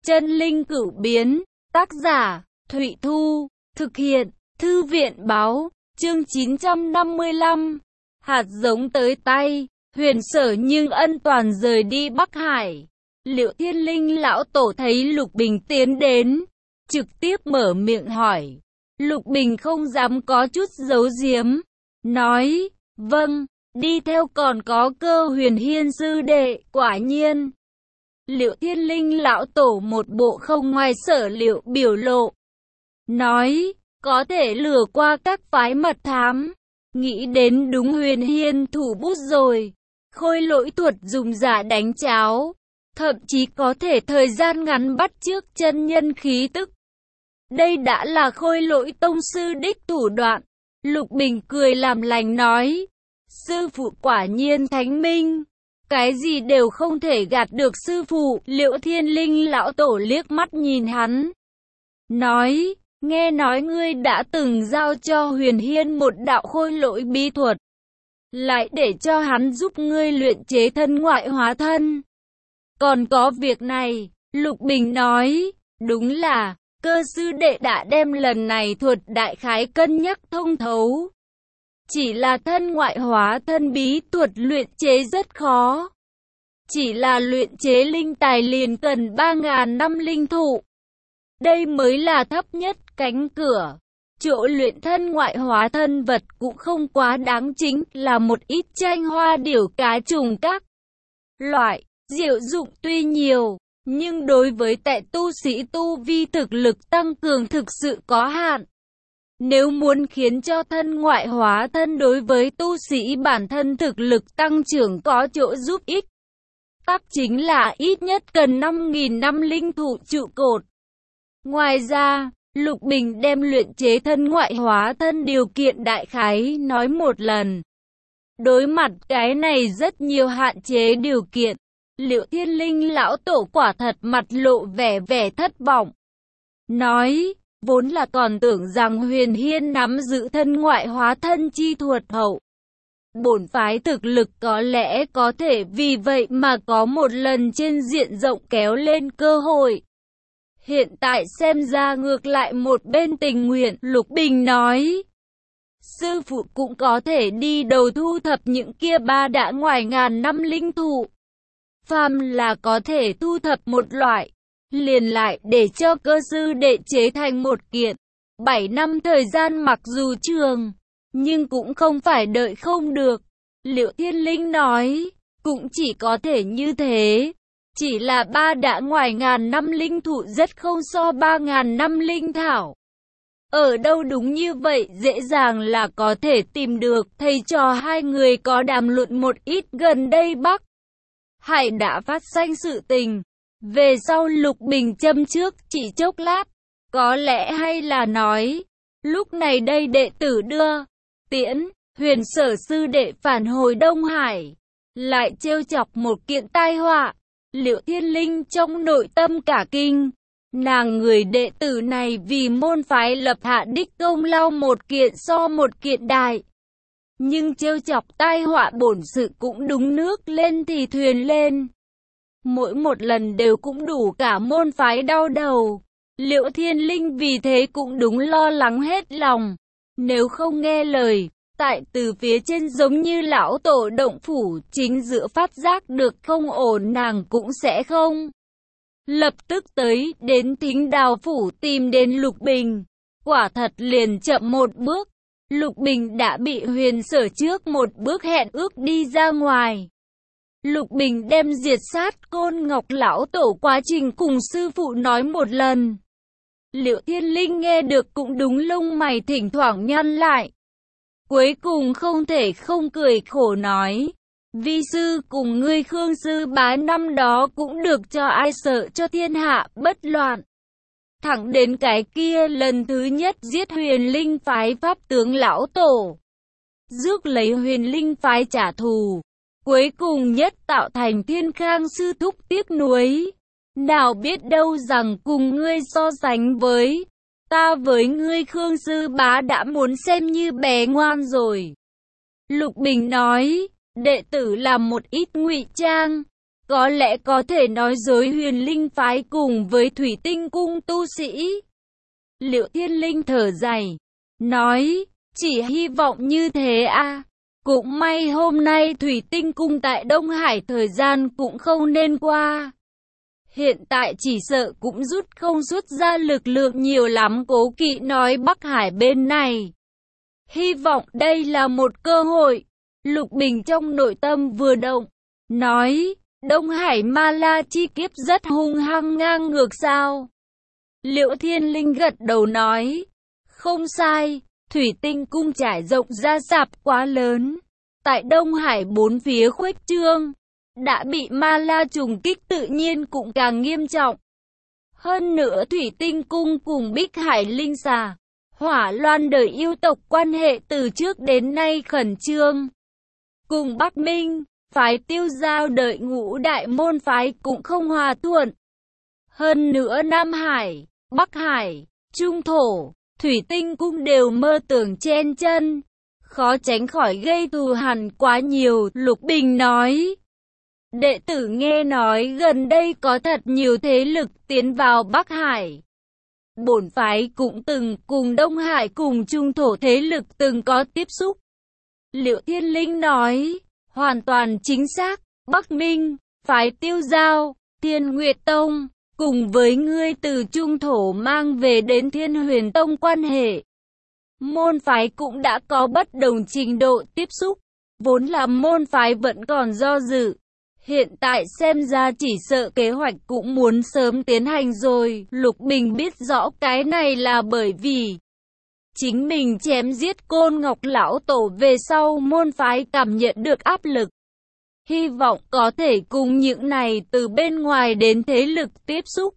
Chân linh cửu biến, tác giả, Thụy Thu, thực hiện, Thư viện Báo, chương 955. Hạt giống tới tay, Huyền Sở nhưng ân toàn rời đi Bắc Hải. Liệu Thiên Linh lão tổ thấy Lục Bình tiến đến, trực tiếp mở miệng hỏi. Lục Bình không dám có chút giấu giếm, nói, vâng, đi theo còn có Cơ Huyền Hiên sư đệ, quả nhiên. Liệu Thiên Linh lão tổ một bộ không ngoài sở liệu biểu lộ, nói, có thể lừa qua các phái mật thám, nghĩ đến đúng Huyền Hiên thủ bút rồi. Khôi lỗi thuật dùng giả đánh cháo, thậm chí có thể thời gian ngắn bắt chước chân nhân khí tức. Đây đã là Khôi lỗi tông sư đích thủ đoạn. Lục Bình cười làm lành nói, sư phụ quả nhiên thánh minh, cái gì đều không thể gạt được sư phụ. Liệu Thiên Linh lão tổ liếc mắt nhìn hắn, nói, nghe nói ngươi đã từng giao cho Huyền Hiên một đạo khôi lỗi bí thuật, lại để cho hắn giúp ngươi luyện chế thân ngoại hóa thân. Còn có việc này, Lục Bình nói, đúng là, Cơ sư đệ đã đem lần này thuật đại khái cân nhắc thông thấu. Chỉ là thân ngoại hóa thân bí thuật luyện chế rất khó. Chỉ là luyện chế linh tài liền cần 3.000 năm linh thụ. Đây mới là thấp nhất cánh cửa. Chỗ luyện thân ngoại hóa thân vật cũng không quá đáng, chính là một ít tranh hoa điểu cá trùng các loại, diệu dụng tuy nhiều, nhưng đối với tại tu sĩ tu vi thực lực tăng cường thực sự có hạn. Nếu muốn khiến cho thân ngoại hóa thân đối với tu sĩ bản thân thực lực tăng trưởng có chỗ giúp ích, tắc chính là ít nhất cần 5.000 năm linh thụ trụ cột. Ngoài ra, Lục Bình đem luyện chế thân ngoại hóa thân điều kiện đại khái nói một lần. Đối mặt cái này rất nhiều hạn chế điều kiện, Liệu Thiên Linh lão tổ quả thật mặt lộ vẻ thất vọng. Nói, vốn là còn tưởng rằng Huyền Hiên nắm giữ thân ngoại hóa thân chi thuật hậu. Bổn phái thực lực có lẽ có thể vì vậy mà có một lần trên diện rộng kéo lên cơ hội. Hiện tại xem ra ngược lại một bên tình nguyện. Lục Bình nói, sư phụ cũng có thể đi đầu thu thập những kia ba đã ngoài ngàn năm linh thụ. Phàm là có thể thu thập một loại, liền lại để cho Cơ sư đệ chế thành một kiện. 7 năm thời gian mặc dù trường, nhưng cũng không phải đợi không được. Liệu Thiên Linh nói, cũng chỉ có thể như thế. Chỉ là ba đã ngoài ngàn năm linh thụ rất không so 3.000 năm linh thảo. Ở đâu đúng như vậy dễ dàng là có thể tìm được. Thầy trò hai người có đàm luận một ít gần đây Bắc Hải đã phát sinh sự tình. Về sau Lục Bình châm trước chỉ chốc lát, có lẽ hay là nói, lúc này đây đệ tử đưa tiễn Huyền Sở sư đệ phản hồi Đông Hải, lại trêu chọc một kiện tai họa. Liệu Thiên Linh trong nội tâm cả kinh, nàng người đệ tử này vì môn phái lập hạ đích công lao một kiện so một kiện đại. Nhưng trêu chọc tai họa bổn sự cũng đúng nước lên thì thuyền lên. Mỗi một lần đều cũng đủ cả môn phái đau đầu. Liệu Thiên Linh vì thế cũng đúng lo lắng hết lòng. Nếu không nghe lời, tại từ phía trên giống như lão tổ động phủ chính giữa phát giác được không ổn, nàng cũng sẽ không lập tức tới đến Thính Đào phủ tìm đến Lục Bình. Quả thật liền chậm một bước, Lục Bình đã bị Huyền Sở trước một bước hẹn ước đi ra ngoài. Lục Bình đem diệt sát Côn Ngọc lão tổ quá trình cùng sư phụ nói một lần. Liệu Thiên Linh nghe được cũng đúng lông mày thỉnh thoảng nhăn lại. Cuối cùng không thể không cười khổ nói, vi sư cùng ngươi Khương sư bá năm đó cũng được cho ai sợ cho thiên hạ bất loạn. Thẳng đến cái kia lần thứ nhất giết Huyền Linh phái pháp tướng lão tổ, rước lấy Huyền Linh phái trả thù, cuối cùng nhất tạo thành Thiên Khang sư thúc tiếc nuối. Nào biết đâu rằng cùng ngươi so sánh với ta với ngươi Khương sư bá đã muốn xem như bé ngoan rồi. Lục Bình nói, đệ tử làm một ít ngụy trang, có lẽ có thể nói dối Huyền Linh phái cùng với Thủy Tinh cung tu sĩ. Liệu Thiên Linh thở dài, nói, chỉ hy vọng như thế à. Cũng may hôm nay Thủy Tinh cung tại Đông Hải thời gian cũng không nên qua. Hiện tại chỉ sợ cũng không rút ra lực lượng nhiều lắm. Cố Kỵ nói Bắc Hải bên này. Hy vọng đây là một cơ hội. Lục Bình trong nội tâm vừa động, nói, Đông Hải Ma La chi kiếp rất hung hăng ngang ngược sao? Liễu Thiên Linh gật đầu nói, không sai, Thủy Tinh cung trải rộng ra sạp quá lớn. Tại Đông Hải bốn phía khuếch trương, đã bị Ma La trùng kích tự nhiên cũng càng nghiêm trọng. Hơn nữa Thủy Tinh cung cùng Bích Hải Linh Xà, Hỏa Loan đời yêu tộc quan hệ từ trước đến nay khẩn trương. Cùng Bắc Minh, phái Tiêu Giao đợi ngũ đại môn phái cũng không hòa thuận. Hơn nữa Nam Hải, Bắc Hải, Trung Thổ, Thủy Tinh cung đều mơ tưởng chen chân, khó tránh khỏi gây thù hằn quá nhiều. Lục Bình nói, đệ tử nghe nói gần đây có thật nhiều thế lực tiến vào Bắc Hải. Bổn phái cũng từng cùng Đông Hải cùng Trung Thổ thế lực từng có tiếp xúc. Liễu Thiên Linh nói, hoàn toàn chính xác, Bắc Minh, phái Tiêu Giao, Thiên Nguyệt Tông, cùng với ngươi từ Trung Thổ mang về đến Thiên Huyền Tông quan hệ. Môn phái cũng đã có bất đồng trình độ tiếp xúc, vốn là môn phái vẫn còn do dự. Hiện tại xem ra chỉ sợ kế hoạch cũng muốn sớm tiến hành rồi. Lục Bình biết rõ cái này là bởi vì chính mình chém giết Côn Ngọc lão tổ về sau môn phái cảm nhận được áp lực. Hy vọng có thể cùng những này từ bên ngoài đến thế lực tiếp xúc.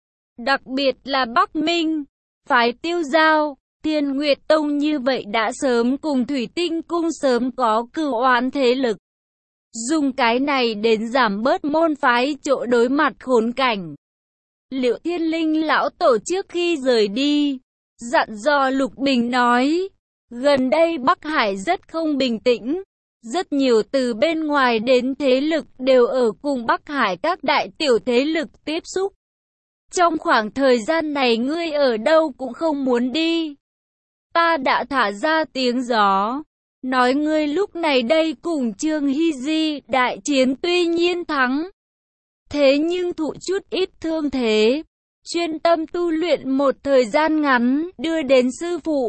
Đặc biệt là Bắc Minh, phái Tiêu Giao, Thiên Nguyệt Tông như vậy đã sớm cùng Thủy Tinh cung sớm có cửu oán thế lực. Dùng cái này đến giảm bớt môn phái chỗ đối mặt khốn cảnh. Liễu Thiên Linh lão tổ trước khi rời đi, dặn dò Lục Bình nói, gần đây Bắc Hải rất không bình tĩnh, rất nhiều từ bên ngoài đến thế lực đều ở cùng Bắc Hải các đại tiểu thế lực tiếp xúc. Trong khoảng thời gian này ngươi ở đâu cũng không muốn đi. Ta đã thả ra tiếng gió, nói ngươi lúc này đây cùng Trương Hy Di đại chiến tuy nhiên thắng, thế nhưng thụ chút ít thương thế, chuyên tâm tu luyện một thời gian ngắn, đưa đến sư phụ.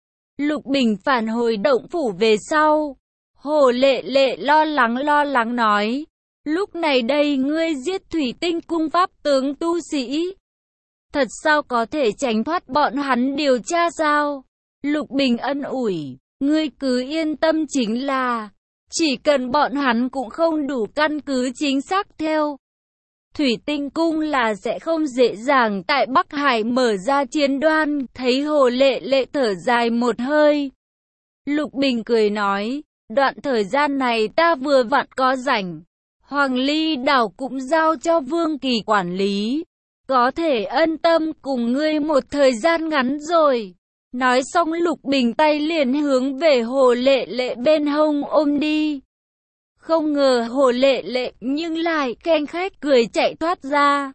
Lục Bình phản hồi động phủ về sau, Hồ Lệ Lệ lo lắng nói, lúc này đây ngươi giết Thủy Tinh cung pháp tướng tu sĩ, thật sao có thể tránh thoát bọn hắn điều tra sao? Lục Bình ân ủi, ngươi cứ yên tâm, chính là chỉ cần bọn hắn cũng không đủ căn cứ chính xác theo Thủy Tinh cung là sẽ không dễ dàng tại Bắc Hải mở ra chiến đoan. Thấy Hồ Lệ Lệ thở dài một hơi, Lục Bình cười nói, đoạn thời gian này ta vừa vặn có rảnh, Hoàng Ly đảo cũng giao cho Vương Kỳ quản lý, có thể ân tâm cùng ngươi một thời gian ngắn rồi. Nói xong Lục Bình tay liền hướng về Hồ Lệ Lệ bên hông ôm đi. Không ngờ Hồ Lệ Lệ nhưng lại khen khách cười chạy thoát ra.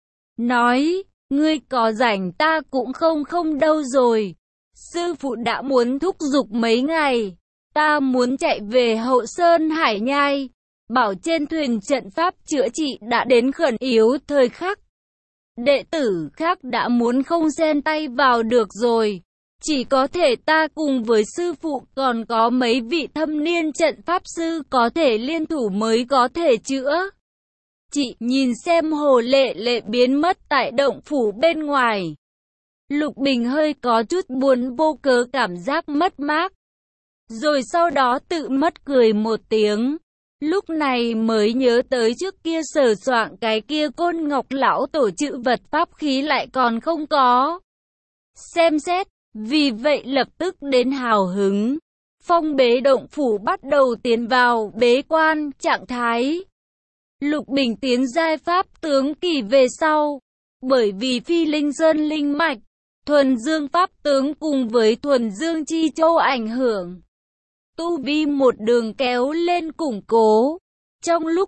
Nói, ngươi có rảnh ta cũng không đâu rồi. Sư phụ đã muốn thúc giục mấy ngày. Ta muốn chạy về Hậu Sơn Hải Nhai. Bảo trên thuyền trận pháp chữa trị đã đến khẩn yếu thời khắc. Đệ tử khác đã muốn không xen tay vào được rồi. Chỉ có thể ta cùng với sư phụ còn có mấy vị thâm niên trận pháp sư có thể liên thủ mới có thể chữa. Chị nhìn xem Hồ Lệ Lệ biến mất tại động phủ bên ngoài. Lục Bình hơi có chút buồn vô cớ cảm giác mất mát. Rồi sau đó tự mất cười một tiếng. Lúc này mới nhớ tới trước kia sờ soạng cái kia Côn Ngọc lão tổ chữ vật pháp khí lại còn không có. Xem xét. Vì vậy lập tức đến hào hứng. Phong bế động phủ bắt đầu tiến vào bế quan trạng thái. Lục Bình tiến giai pháp tướng kỳ về sau. Bởi vì phi linh sơn linh mạch, thuần dương pháp tướng cùng với thuần dương chi châu ảnh hưởng, tu vi một đường kéo lên củng cố. Trong lúc thật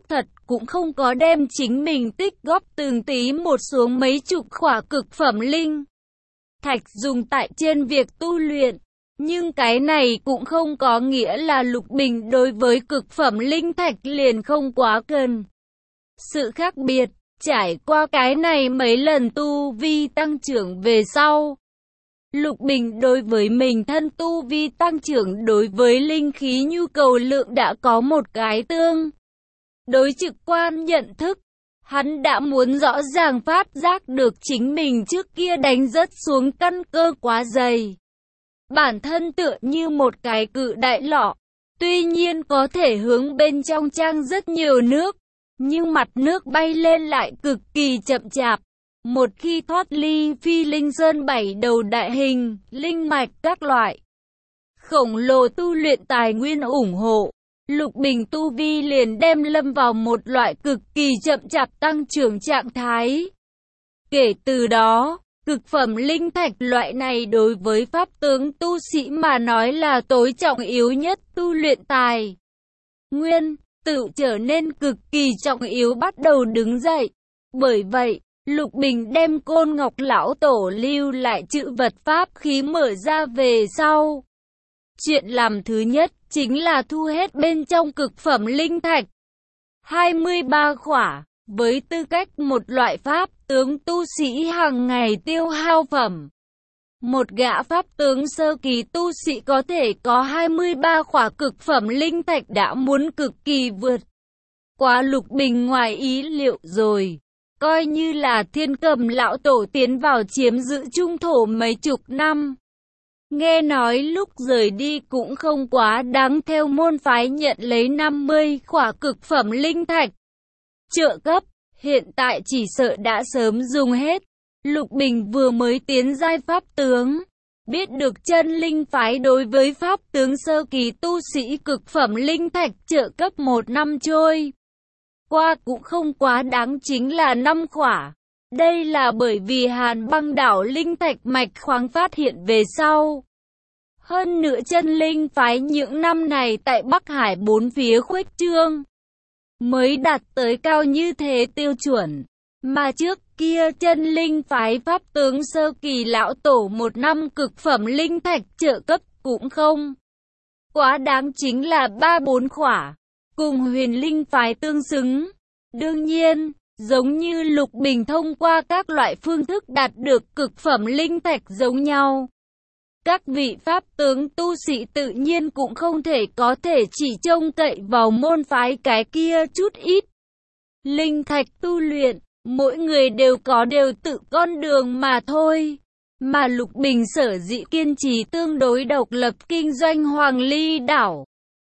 cũng không có đem chính mình tích góp từng tí một xuống mấy chục khỏa cực phẩm linh thạch dùng tại trên việc tu luyện. Nhưng cái này cũng không có nghĩa là Lục Bình đối với cực phẩm linh thạch liền không quá cần. Sự khác biệt, trải qua cái này mấy lần tu vi tăng trưởng về sau, Lục Bình đối với mình thân tu vi tăng trưởng đối với linh khí nhu cầu lượng đã có một cái tương đối trực quan nhận thức. Hắn đã muốn rõ ràng phát giác được chính mình trước kia đánh rất xuống căn cơ quá dày. Bản thân tựa như một cái cự đại lọ, tuy nhiên có thể hướng bên trong trang rất nhiều nước, nhưng mặt nước bay lên lại cực kỳ chậm chạp. Một khi thoát ly Phi Linh Sơn 7 đầu đại hình, linh mạch các loại khổng lồ tu luyện tài nguyên ủng hộ, Lục Bình tu vi liền đem lâm vào một loại cực kỳ chậm chạp tăng trưởng trạng thái. Kể từ đó, cực phẩm linh thạch loại này đối với pháp tướng tu sĩ mà nói là tối trọng yếu nhất tu luyện tài nguyên, tự trở nên cực kỳ trọng yếu bắt đầu đứng dậy. Bởi vậy, Lục Bình đem Côn Ngọc lão tổ lưu lại chữ vật pháp khí mở ra về sau. Chuyện làm thứ nhất chính là thu hết bên trong cực phẩm linh thạch 23 khỏa, với tư cách một loại pháp tướng tu sĩ hàng ngày tiêu hao phẩm. Một gã pháp tướng sơ kỳ tu sĩ có thể có 23 khỏa cực phẩm linh thạch đã muốn cực kỳ vượt quá Lục Bình ngoài ý liệu rồi. Coi như là Thiên Cầm lão tổ tiến vào chiếm giữ trung thổ mấy chục năm. Nghe nói lúc rời đi cũng không quá đáng theo môn phái nhận lấy 50 khỏa cực phẩm linh thạch trợ cấp, hiện tại chỉ sợ đã sớm dùng hết. Lục Bình vừa mới tiến giai pháp tướng, biết được chân linh phái đối với pháp tướng sơ kỳ tu sĩ cực phẩm linh thạch trợ cấp 1 năm trôi qua cũng không quá đáng chính là 5 khỏa. Đây là bởi vì Hàn Băng đảo linh thạch mạch khoáng phát hiện về sau. Hơn nữa chân linh phái những năm này tại Bắc Hải bốn phía khuếch trương, mới đạt tới cao như thế tiêu chuẩn. Mà trước kia chân linh phái pháp tướng sơ kỳ lão tổ 1 năm cực phẩm linh thạch trợ cấp cũng không quá đáng chính là 3-4 khỏa, cùng huyền linh phái tương xứng. Đương nhiên, giống như Lục Bình thông qua các loại phương thức đạt được cực phẩm linh thạch giống nhau, các vị pháp tướng tu sĩ tự nhiên cũng không thể có thể chỉ trông cậy vào môn phái cái kia chút ít linh thạch tu luyện. Mỗi người đều có tự con đường mà thôi. Mà Lục Bình sở dĩ kiên trì tương đối độc lập kinh doanh Hoàng Ly đảo,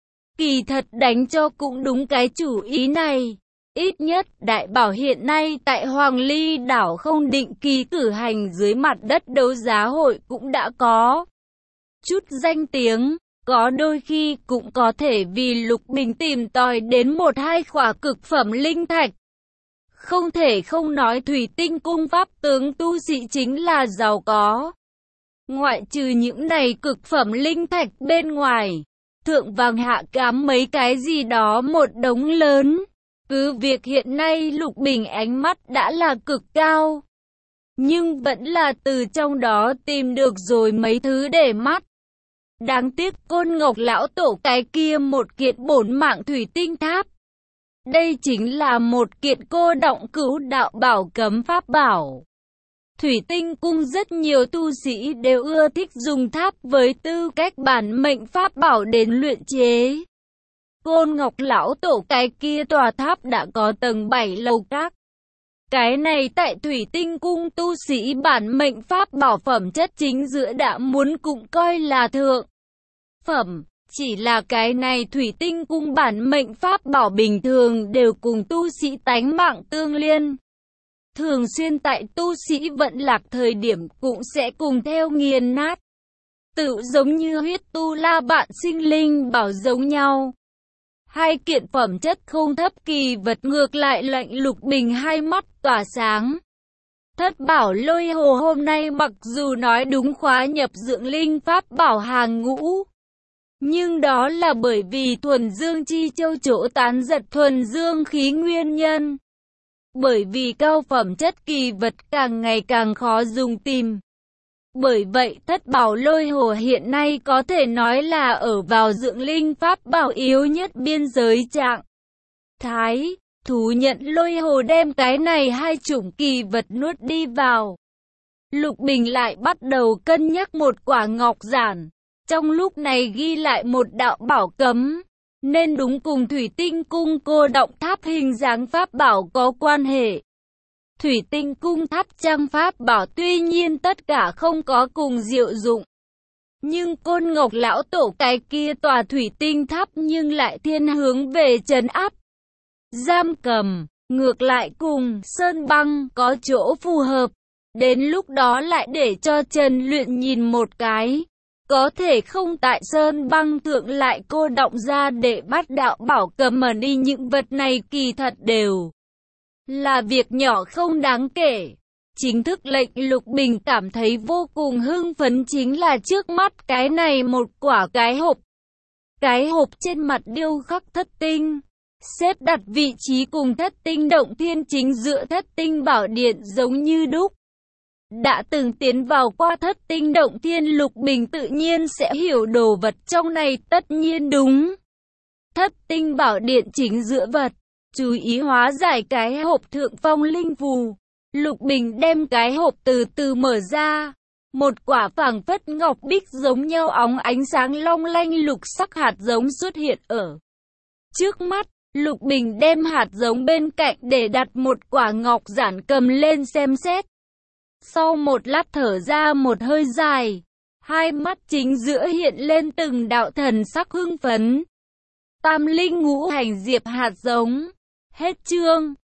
kỳ thật đánh cho cũng đúng cái chủ ý này. Ít nhất Đại Bảo hiện nay tại Hoàng Ly đảo không định kỳ cử hành dưới mặt đất đấu giá hội cũng đã có chút danh tiếng. Có đôi khi cũng có thể vì Lục Bình tìm tòi đến 1-2 khỏa cực phẩm linh thạch. Không thể không nói Thủy Tinh cung pháp tướng tu sĩ chính là giàu có. Ngoại trừ những này cực phẩm linh thạch bên ngoài, thượng vàng hạ cám mấy cái gì đó một đống lớn. Cứ việc hiện nay Lục Bình ánh mắt đã là cực cao, nhưng vẫn là từ trong đó tìm được rồi mấy thứ để mắt. Đáng tiếc Côn Ngọc lão tổ cái kia một kiện bổn mạng thủy tinh tháp. Đây chính là một kiện cô động cứu đạo bảo cấm pháp bảo. Thủy Tinh cung rất nhiều tu sĩ đều ưa thích dùng tháp với tư cách bản mệnh pháp bảo đến luyện chế. Côn Ngọc lão tổ cái kia tòa tháp đã có tầng 7 lầu các. Cái này tại Thủy Tinh cung tu sĩ bản mệnh pháp bảo phẩm chất chính giữa đã muốn cũng coi là thượng phẩm. Chỉ là cái này Thủy Tinh cung bản mệnh pháp bảo bình thường đều cùng tu sĩ tánh mạng tương liên. Thường xuyên tại tu sĩ vận lạc thời điểm cũng sẽ cùng theo nghiền nát. Tự giống như huyết tu la bạn sinh linh bảo giống nhau. Hai kiện phẩm chất không thấp kỳ vật ngược lại lệnh Lục Bình hai mắt tỏa sáng. Thất bảo lôi hồ hôm nay mặc dù nói đúng khóa nhập dưỡng linh pháp bảo hàng ngũ, Nhưng đó là bởi vì thuần dương chi châu chỗ tán giật thuần dương khí nguyên nhân. Bởi vì cao phẩm chất kỳ vật càng ngày càng khó dùng tìm. Bởi vậy thất bảo lôi hồ hiện nay có thể nói là ở vào dưỡng linh pháp bảo yếu nhất biên giới trạng thái. Thú nhận lôi hồ đem cái này hai chủng kỳ vật nuốt đi vào. Lục Bình lại bắt đầu cân nhắc một quả ngọc giản. Trong lúc này ghi lại một đạo bảo cấm, nên đúng cùng thủy tinh cung cô động tháp hình dáng pháp bảo có quan hệ. Thủy tinh cung tháp trang pháp bảo tuy nhiên tất cả không có cùng diệu dụng. Nhưng Côn Ngọc lão tổ cái kia tòa thủy tinh tháp nhưng lại thiên hướng về trấn áp, giam cầm, ngược lại cùng Sơn Băng có chỗ phù hợp. Đến lúc đó lại để cho Trần Luyện nhìn một cái. Có thể không tại Sơn Băng thượng lại cô động ra để bắt đạo bảo cầm mà đi, những vật này kỳ thật đều là việc nhỏ không đáng kể. Chính thức lệnh Lục Bình cảm thấy vô cùng hưng phấn chính là trước mắt cái này một quả cái hộp. Cái hộp trên mặt điêu khắc thất tinh, xếp đặt vị trí cùng thất tinh động thiên chính giữa thất tinh bảo điện giống như đúc. Đã từng tiến vào qua thất tinh động thiên, Lục Bình tự nhiên sẽ hiểu đồ vật trong này tất nhiên đúng. Thất tinh bảo điện chính giữa vật, chú ý hóa giải cái hộp thượng phong linh phù. Lục Bình đem cái hộp từ từ mở ra. Một quả phảng phất ngọc bích giống nhau óng ánh sáng long lanh lục sắc hạt giống xuất hiện ở trước mắt. Lục Bình đem hạt giống bên cạnh để đặt một quả ngọc giản cầm lên xem xét. Sau một lát thở ra một hơi dài, hai mắt chính giữa hiện lên từng đạo thần sắc hưng phấn. Tam linh ngũ hành diệp hạt giống. Hết chương.